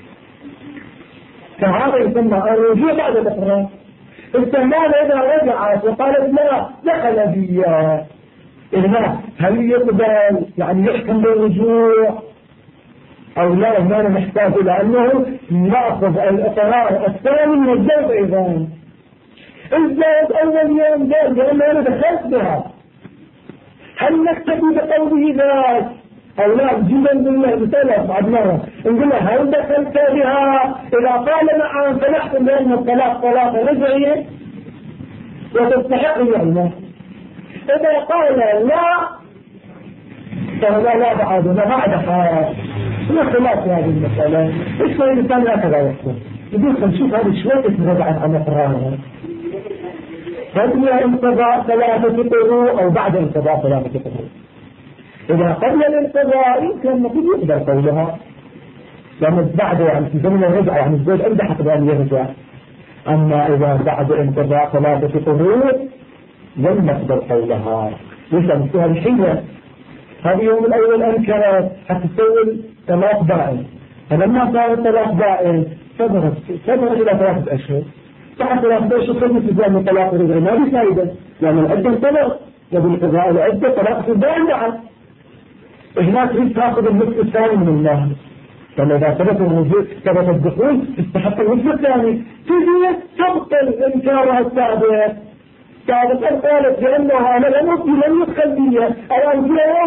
فهذا يسمى الرجوع بعد الإقرار. استهلال إذا رجعت وقالت لا دخل بي هنا هل يقبل يعني يحكم بالرجوع أو لا؟ هنا نحتاج إلى أنه نأخذ الإقرار الثاني من الزوج أيضا. الزوج أول يوم قال لأنه أنا دخلت بها، هل نكتفي بقوله ذلك أو لا؟ جدا بالله بسألة بعد مرة نقول له هل دخلت بها؟ إذا قال نعم فنحكم بأن الطلاق طلاق رجعي وتستحق العلم. إذا قال لا فهذا لا بعد ما بعدها لا خلاف هذه المسألة. إيش ما الإنسان لا كذا يحكم يقول نشوف هذه شوية رجعت عن إقرارها، قبل انقضاء 3 قروء أو بعد انقضاء 3 قروء. إذا قبل الانقضاء يمكن المفروض يقدر قولها لأن بعد يعني في زمن الرجعة يعني الزوج عنده حق بأن يرجع، أما إذا بعد انقضاء 3 قروء لم يقدر قولها. ليش؟ لأن فيها الحيلة، هذه يوم الأول أنكرت حتى تسوي طلاق بائن، فلما صار الطلاق بائن صبرت إلى 3 أشهر، بعد 3 أشهر صرت تزال من طلاق رجعي ما بفائدة لأن العدة انطلق وبالقضاء العدة طلاق بائن بعد. هناك تريد تأخذ النصف الثاني من المال، لأن إذا ثبت الدخول تستحق النصف الثاني، تجي تبطل إنكارها السابق. سابقا قالت بأنها أنا لم يدخل بي الآن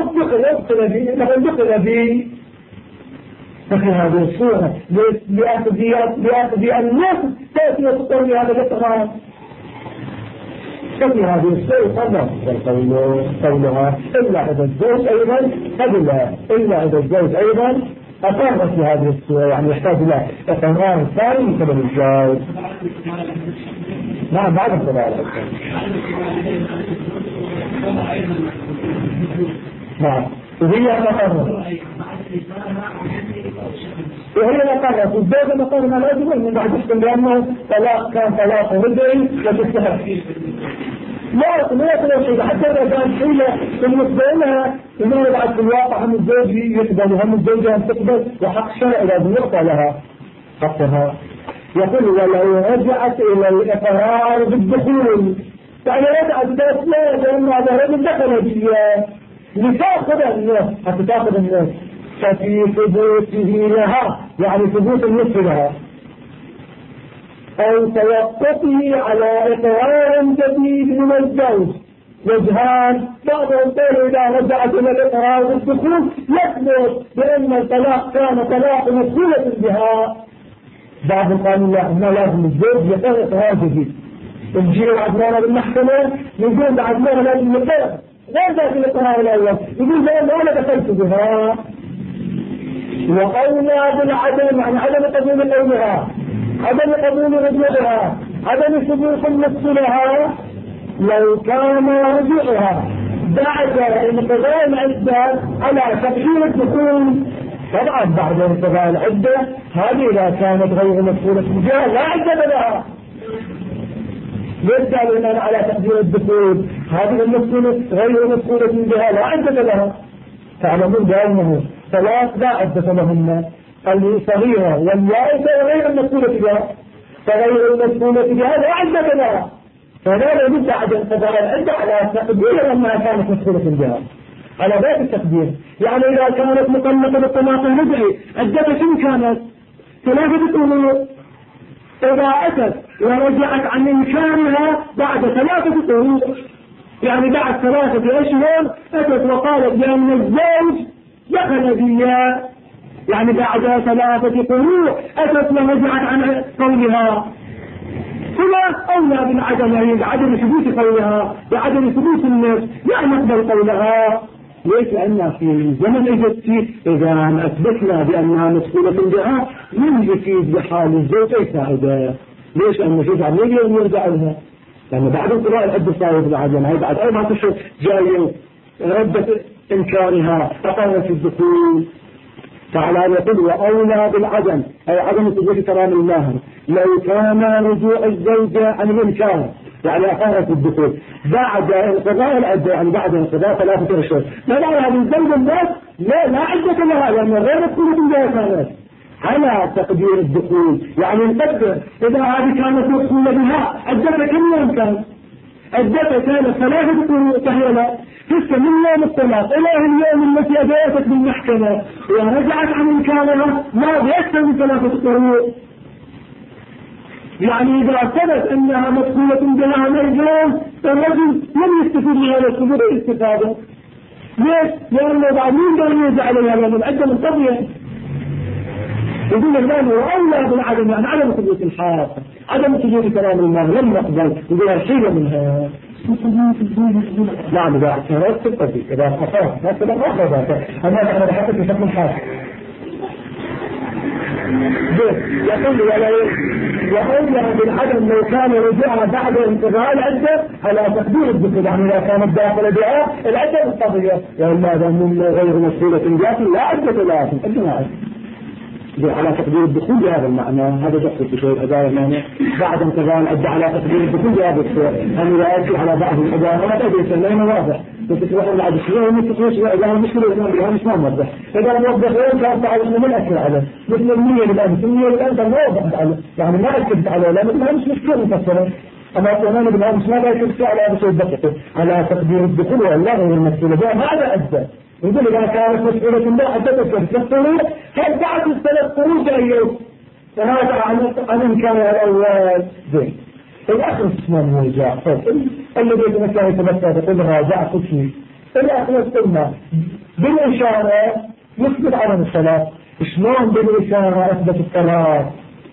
دخل بي ففي هذه الصورة لأخذ الناس تأتي وتطوي هذا الإقرار. ففي هذه الصورة قولها إلا إذا الزوج أيضا قبل، إلا إذا الزوج أيضا أقرت في هذه الصورة، يعني يحتاج إلى إقرار ثاني قبل الزوج. نعم بعد الطلاق. نعم وهي مقرر الزوجة مقرر ما لازم من بعد يحكم بأنه طلاق كان طلاق رجعي وتستحق. لا شيء حتى إذا كان حيلة بالنسبة لها إنه بعد في الواقع هم الزوج يقبل وهم الزوجة أن تقبل وحق شرع لازم يعطى لها حقها. يقول ولو رجعت إلى الإقرار بالدخول يعني رجعت بس لا لأن هذا رجل دخل بيها لتأخذ الناس حتى تأخذ الناس، ففي ثبوته لها يعني ثبوت النصف لها أو توقفه على إقرار جديد من الزوج وجهان. بعضهم قالوا إذا رجعت إلى الإقرار بالدخول يثبت بأن الطلاق كان طلاق مسؤولة بها. بعضهم قالوا لا ما لازم الزوج يقرر إقرار جديد، نجي عدنانا بالمحكمة نقول بعدنانا لازم نقرر غير ذات الإقرار الأول، يقول بأن أنا دخلت بها وقولنا بالعدم عن عدم قبول الأولها، عدم قبول رجوعها، عدم ثبوت النص لها لو كان رجوعها بعد انقضاء العدة على تقدير الدخول. طبعا بعد انقضاء العدة هذه إذا كانت غير مسؤولة الجهة لا عدة لها. يرجع لنا على تقدير الدخول هذه المسؤولة غير مسؤولة الجهة لا عدة لها. تعلمون بأنه ثلاث لا عدة لهن: الصغيرة واليائسة وغير المسؤولة بها. فغير المسؤولة بها لا عدة لها، فهذا يدل بعد انقضاء العدة على تقدير أنها كانت مسؤولة بها على ذات التقدير. يعني إذا كانت مطلقة بالطلاق الرجعي عدتها كم كانت؟ 3 قروء. إذا أتت ورجعت عن إمكانها بعد 3 قروء، يعني بعد 3 أشهر أتت وقالت بأن الزوج دخل بيا، يعني بعد 3 قروء أتت ورجعت عن قولها، ثم أولى بالعدم، عدم ثبوت قولها بعدم ثبوت النفس لا نقبل قولها. ليش؟ لأننا في زمن إجتي إذا أثبتنا بأنها مسؤولة بها من يفيد بحال الزوج أي فائدة. ليش؟ لأنه في بعد مليون يرجع لها، لأنه بعد انقضاء العدة صارت بالعدم، هي بعد 4 أشهر جاية ردت إنكارها فقامت الدخول. تعالى يقول وأولى بالعدم أي عدم ثبوت كلام الماهر لو كان رجوع الزوجة عن الإنكار، يعني أقامت الدخول بعد انقضاء العدة، يعني بعد انقضاء 3 أشهر. لا هذه الزوجة الناس لا عدة لها، لأن غير مسؤولة بها كانت على تقدير الدخول. يعني نقدر إذا هذه كانت مسؤولة بها عدتها كم يوم كان؟ عدتها كانت 3 قروء تهيلا تسكى من يوم الطلاق إلى اليوم التي أديتك بالمحكمة ورجعت عن إمكانها ما بيكثر من 3 قروء. يعني إذا ثبت أنها مسؤولة بها الرجال الرجل لم يستفيد من هذا الثبوت الاستفادة. ليش؟ لأنه بعد مين دون يرجع عليها لأن العدة منقضية. يقول الآن وأولى بالعدم، يعني عدم ثبوت الحاصل، عدم ثبوت كلام المال لم نقبل، يقول الحيلة منها. نعم إذا اعتراض تبقى إذا خطأت هكذا ما خطأت أنا بحثت بشكل الحاصل. يقول وأولى بالعدم لو كان رجوعها بعد انقضاء العدة على تقدير الدخول، يعني إذا كانت داخل بها العدة بالطبيعة، وإلا من غير مسؤولة جات لا عدة لكن الجماعة على تقدير الدخول بهذا المعنى. هذا دخل في شيء أداء معنى بعد انقضاء العدة على تقدير الدخول بهذا الشيء. أنا لا أدري على بعض الأداء ما أدري سنين واضح بتتوقع بعد شيء ومتتوقع إذا مشكلة بها مش موضح. إذا موضح يوم كان تعالى من أكثر عليه مثل 100 الآن 100 الآن كان ما وضحت عليه، يعني ما أكدت عليه لأنه مش مشكلة مفصلة. أما كمان بالله مش ما بيكدت على هذا الشيء دقيق على تقدير الدخول والله غير المسؤولة هذا أدى. يقول إذا كانت مسؤولة الله عدتك في الطريق هل بعد 3 قروء جاية فهذا عن إمكانها الأول زين. الأخر اسمه رجاع الذي يتمكن يتمكن يقول راجع كل شيء. الأخر قلنا بالإشارة يثبت عدم الصلاة. شلون بالإشارة أثبت الصلاة؟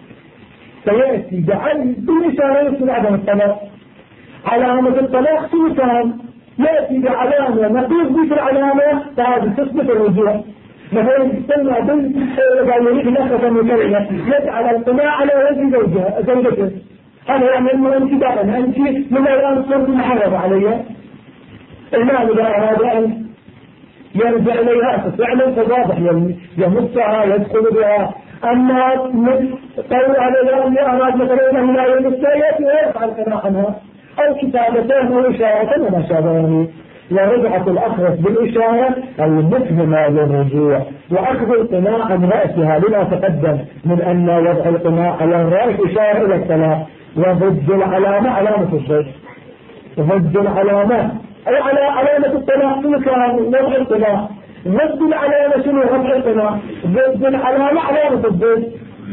سيأتي بالإشارة يثبت عدم الصلاة. علامة الطلاق سلطان يأتي بعلامة نقيض ذكر علامة فهذه تثبت الرجوع. مثلا تسمى إذا يريد نخفة مكرمة يجعل القناع على وجه زوجته، هذا يعني أنه انتباها أنت من الآن صرت محرم علي. الإمام إذا أراد أن يرجع إليها ففعلا فواضح يمسها يدخل بها. أما قول على الآن أراد مثلا أنه لا يمسها يأتي ويرفع القناع عنها أو كتابتين وإشارة وما شابهه. ورجعت الأخرس بالإشارة المفهمة للرجوع وأخذ القناع عن رأسها لما تقدم من أن وضع القناع على الرأس إشارة إلى الطلاق. وضد العلامة علامة الضد، ضد العلامة أي على علامة الطلاق تلك وضع القناع، ضد العلامة شنو وضع القناع، ضد العلامة علامة الضد.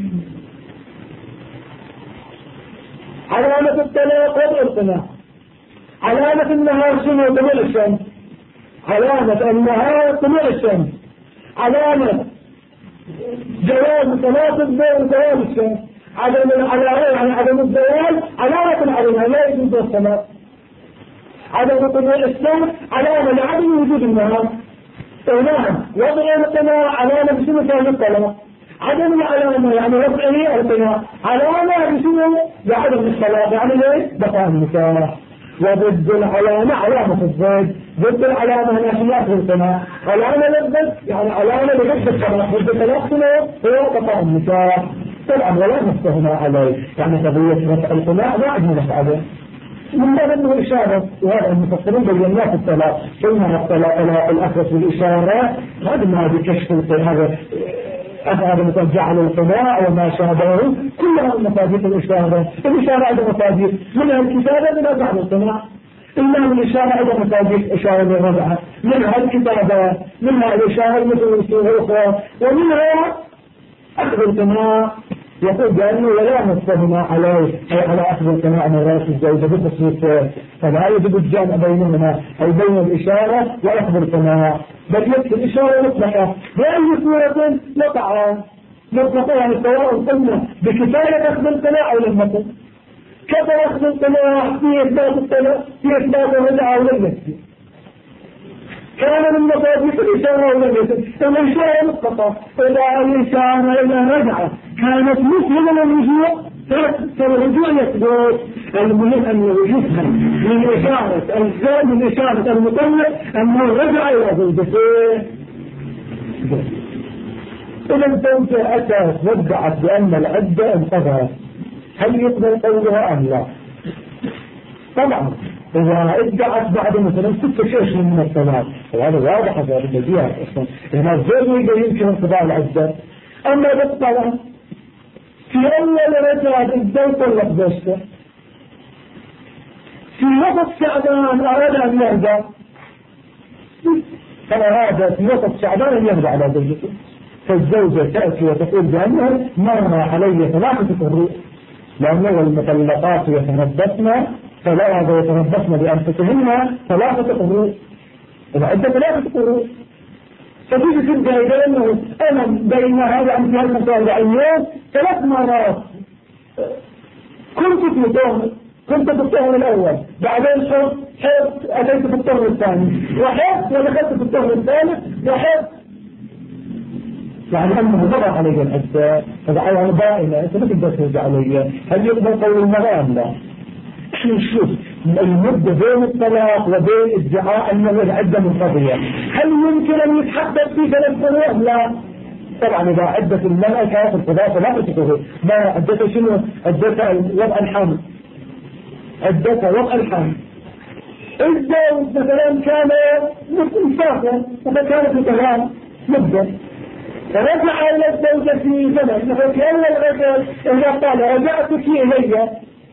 علامة الطلاق وضع القناع، علامة النهار شنو طلوع الشمس، علامة النهار طلوع الشمس، علامة جواز صلاة الظهر وزوال الشمس، عدم الزوال علامة العلماء لا يجوز الصلاة. عدم طلوع الشمس علامة لعدم وجود النهار. نعم وضع القناع علامة بشنو كان الطلاق. عدم العلامة يعني وضعه القناع علامة بشنو بعدم الصلاة، يعني ليه بقاء النكاح. وضد العلامة علامة الضد، ضد العلامة هنا خلاف القناع، علامة لبس يعني علامة لضد الطلاق، ضد الطلاق هو قطع النكاح طبعا ولا نفسهنا عليه، يعني قضية رفع القناع لا عندنا عليه من باب انه اشاره، وهذا المفسرين بيناه في الطلاق، قلنا الطلاق الاخرس بالاشاره، هذا ما بكشف هذا هذا مثل جعل القناع وما شابهه، كلها المفاديح الاشاره، الاشاره عندها مفاديح منها الكتابه منها جعل القناع، إنها الإشارة عندها مفاديح إشارة للرجعة، منها الكتابة، منها الإشارة مثل الأسلوب الأخرى، ومنها أخذ القناع. يقول بأنه ولا نصهما عليه أي على أخذ القناع من رأس الزوجة بخصوص، فلا يجب الجمع بينهما أي بين الإشارة وأخذ القناع، بل يكفي الإشارة مطلقة بأي صورة مطلقة يعني سواء قلنا بكفاية أخذ القناع أو لم يكن، كيف أخذ القناع في إثبات الطلاق في إثبات الرجعة أو لم يكن، كان من مفاديح الإشارة ولم يكن، الإشارة مطلقة، إذا الإشارة إلى رجعة كانت مثل الرجوع فالرجوع يثبت. المهم أنه يفهم من إشارة المطلق أنه رجع إلى زوجته. إذا الزوجة أتت وادعت بأن العدة انقضت، هل يقبل قولها أم لا؟ طبعا إذا ادعت بعد مثلا 6 أشهر من الطلاق، وهذا واضح هذا البديهة أصلا، هنا الزوج يمكن انقضاء العدة. أما بالطلاق في أول رجعة الزوج طلق زوجته، في وسط شعبان أراد أن يرجع، فأراد في وسط شعبان أن يرجع على زوجته، فالزوجة تأتي وتقول بأنه مر علي 3 قروء، لأنه المطلقات يتربصن فلا يتربصن بأنفسهن 3 قروء، العدة 3 قروء، فتيجي ترجع إلى أنه أنا بين هذا أمثال متابعين 3 مرات كنت في طهر، كنت في الطهر الأول، بعدين حب أتيت في الطهر الثاني، وحب ودخلت في الطهر الثالث وحب، يعني أنه ضغط علي العدة، فدعوها بائنة، أنت ما تقدر ترجع علي، هل يقبل قول المرأة أم لا؟ احنا نشوف المدة بين الطلاق وبين ادعاء أنه العدة منقضية، هل يمكن أن يتحقق في 3 قروء؟ لا. طبعا إذا عدة المرأة كانت القضاء 3 قروء، ما عدتها شنو؟ عدتها وضع الحمل، عدتها وضع الحمل. الزوج مثلا كان مسافر فكانت الطلاق مدة، فرجع إلى الزوجة في زمن، مثلا في أول رجل إذا قال رجعتك إلي،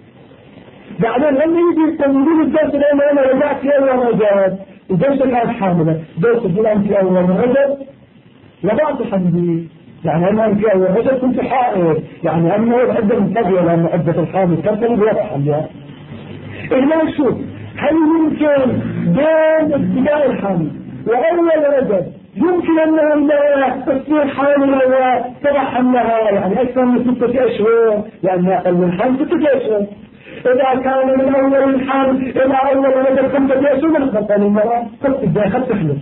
بعدين لما يجي يستنجد الزوج لما أنا رجعت في أول رجل، الزوجة كانت حاملة، زوجة تقول أنت في أول رجل وضعت حملي، يعني أنا في أول رجل كنت حائل، يعني أنه العدة منقضية لأن عدة الحامل ترتبط بوضع حملها. إذا نشوف هل يمكن بين ابتداء الحمل وأول رجل يمكن أنها المرأة تصير حاملة وتضع حملها يعني أكثر من 6 أشهر، لأن أقل من حمل 6 أشهر. إذا كان من أول الحمل إلى أول رجل 5 أشهر من أخذ المرأة قد تحمل،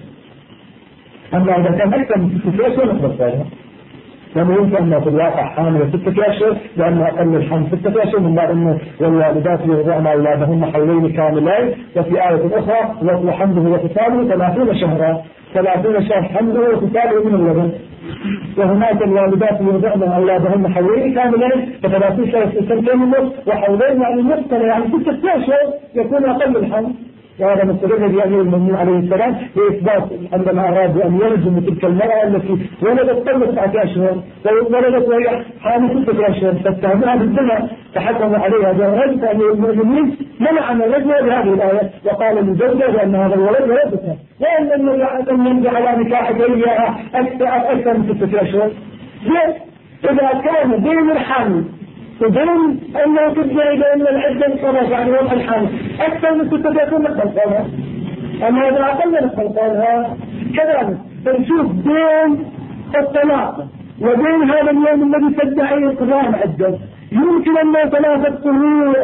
أما إذا كان أكثر من 6 أشهر من أخذ لما يمكن أنه في الواقع حامل 6 أشهر، لأن أقل الحمل 6 أشهر، من بعد أنه والوالدات يرضعن أولادهن حولين كاملين، وفي آية أخرى وحمله وفصاله 30 شهرا، 30 شهر حمله وفصاله من اللبن، وهناك الوالدات يرضعن أولادهن حولين كاملين، ف30 شهر في 2 ونصف، وحولين يعني نصف سنة، يعني 6 أشهر يكون أقل الحمل. وهذا مستدل بأمير المؤمنين عليه السلام بإثبات عندما أراد أن يلزم تلك المرأة التي ولدت قبل 7 أشهر وولدت وهي حامل 6 أشهر فاتهموها بالزنا، فحكموا عليها بالرجم، فأمير المؤمنين منع من الرجم بهذه الآية وقال للزوجة بأن هذا الولد ولدتها، وأن المرأة يمضي على نكاحك إياها أكثر من 6 أشهر. إذا كان بين الحمل وبين أنه ترجع إلى أن العدة انقضت يعني وضع الحمل أكثر من 6 يكون نقبل قولها، أما إذا أقل نقبل قولها كذلك. فنشوف بين الطلاق وبين هذا اليوم الذي تدعي انقضاء العدة يمكن أن 3 قروء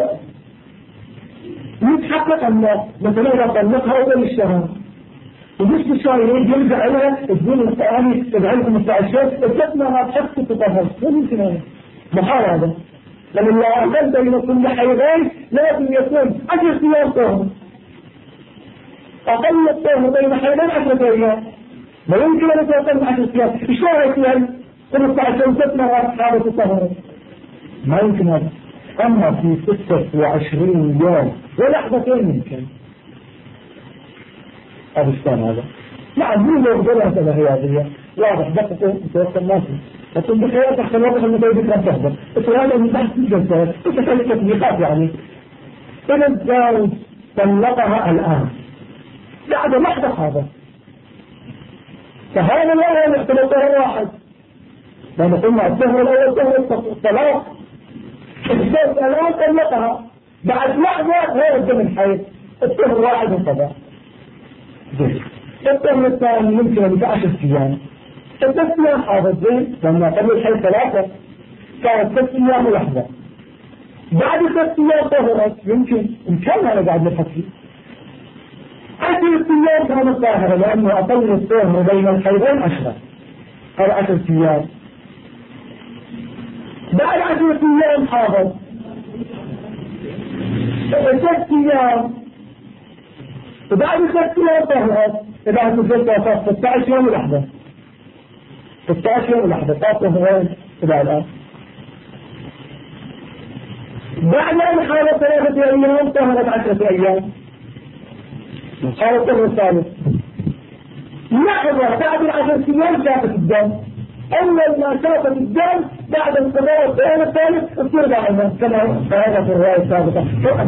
يتحقق أن مثلا إذا طلقها أول الشهر وجست الشهر يرجع لها الدين الثاني تبعي 15 شهر الجسمة بشخص تطهر، يمكن هذا محال هذا، لأن الله أقل بين كل حيوان لازم يكون 10 أيام طهر، أقل الطهر بين حيضين 10 أيام، ما يمكن أن يتوقف 10 أيام. إيش يعني 15 ست مرات حالة الطهر؟ ما يمكن هذا. أما في 26 يوم ولحظتين يمكن. أبستان هذا نعم مين يقدرها هذا رياضية واضح دقته توقف الناس لكن بخيرات تحت الوضع المتوجد كان تحضر هذا من تحت الجلسات وتخلي تطبيقات يعني إذا الزوج طلقها الآن بعد لحظة هذا فهذا الأول يعتبر طهر واحد لما قلنا الطهر الأول طهر الطلاق الزوج الآن طلقها بعد لحظة غير الدم الحيض الطهر واحد انقضى. الطهر الثاني يمكن أن 10 أيام 6 أيام حافظ زين لما قبل الحيض 3 كانت 6 أيام ولحظة بعد 6 أيام طهرت يمكن إمكان أنا قاعد نفكر 10 أيام كانت طاهرة لأنه أقل الطهر بين الحيضين 10 هذا 10 أيام بعد 10 أيام حافظ 6 أيام وبعد 6 أيام طهرت إذا هتفضل توقف 16 يوم ولحظة 16 يوم ولحظة طهرين إلى الآن بعد أن حالة 3 أيام طهرت 10 أيام حالة الطهر الثالث لحظة بعد 10 أيام شافت الدم أول ما شافت الدم بعد انقضاء الطهر الثالث بترجع كما هذا في الرواية السابقة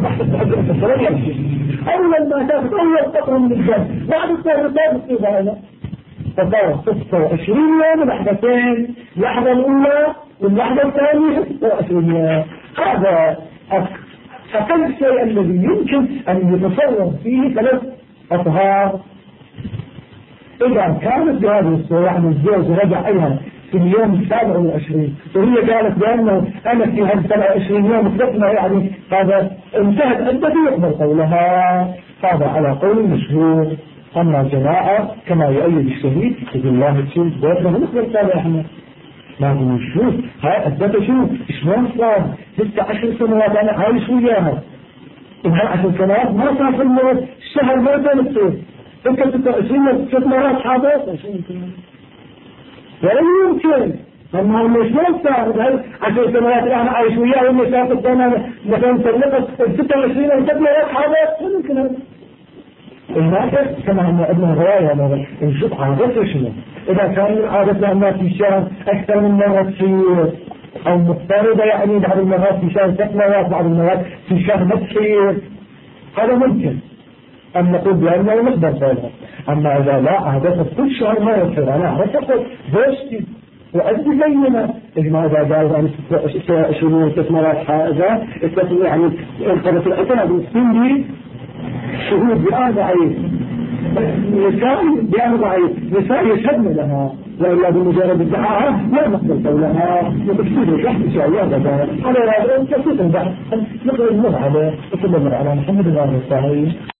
أول ما شافت أول قطرة من الدم بعد الطهر الثالث بترجع هذا فصار 26 يوم لحظتين اللحظة الأولى واللحظة الثانية 26 يوم هذا أقل شيء الذي يمكن أن يتصور فيه 3 أطهار إذا كانت بهذه الصورة يعني الزوج رجع أيضا في اليوم 27 وهي قالت بأنه أنا في هذه 27 يوم ثبتنا يعني هذا انتهت عدتي يقبل قولها هذا على قول مشهور. أما الجماعة كما يؤيد الشهيد يقول الله تشوف بيتنا نقبل قولها احنا لازم نشوف هاي أثبت شوف شلون صار لسه 10 سنوات أنا عايش وياها وهاي 10 سنوات ما صار في الموت الشهر مرتين تصير انت 26 6 مرات حاضر ولا يمكن لما هو شلون صار هاي 10 سنوات انا عايش وياها وما شافت انا مثلا طلقت 26 او 6 مرات حاضر شو يمكن هذا الناس كما هم ابن الرواية نشوف عادته شنو إذا كان عادة الناس في الشهر أكثر من مرة تصير أو مضطردة يعني بعض المرات في شهر 6 مرات بعض المرات في شهر ما تصير هذا ممكن أن نقول بأنه نقدر قولها. أما إذا لا عادة كل شهر ما يصير أنا أعرف أقول بوشتي وأجد زينا إذا إذا قال يعني 6 مرات حاجة يعني انقرت الأتنا بالسن دي شهود بآن ضعيف نساء بآن ضعيف نساء يشهدن لها وإلا بمجرد الدعاء لا نقبل قولها وتفسير الشخص إن شاء الله هذا على هذا تفسير البحث نقل المرء عليه وكل المرء على محمد الله الصحيح.